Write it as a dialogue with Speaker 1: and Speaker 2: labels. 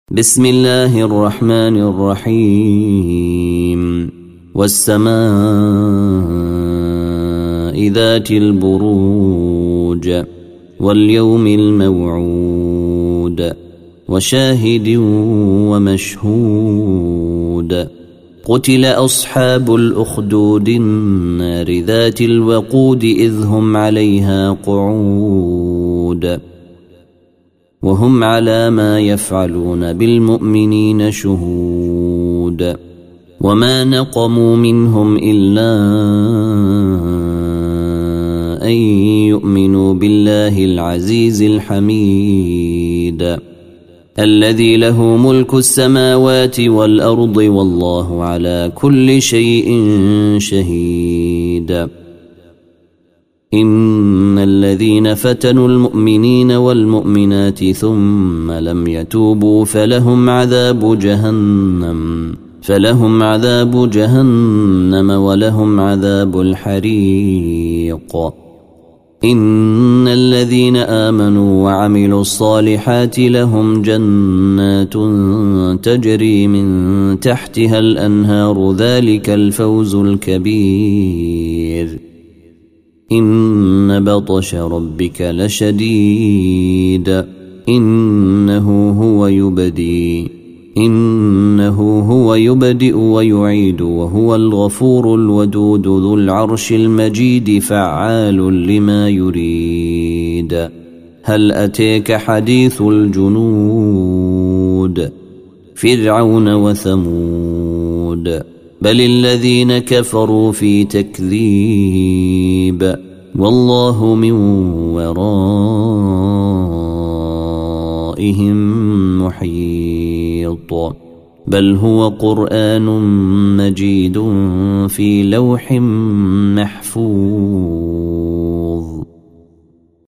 Speaker 1: بسم الله الرحمن الرحيم والسماء ذات البروج واليوم الموعود وشاهد ومشهود قتل أصحاب الأخدود النار ذات الوقود إذ هم عليها قعود وهم على ما يفعلون بالمؤمنين شهود وما نقموا منهم إلا أن يؤمنوا بالله العزيز الحميد الذي له ملك السماوات والأرض والله على كل شيء شهيد إن الذين فتنوا المؤمنين والمؤمنات ثم لم يتوبوا فلهم عذاب جهنم ولهم عذاب الحريق إن الذين آمنوا وعملوا الصالحات لهم جنات تجري من تحتها الأنهار ذلك الفوز الكبير إن بطش ربك لشديد إنه هو يبدئ ويعيد وهو الغفور الودود ذو العرش المجيد فعال لما يريد هل أتيك حديث الجنود فرعون وثمود بل الذين كفروا في تكذيب والله من ورائهم محيط بل هو قرآن مجيد في لوح محفوظ.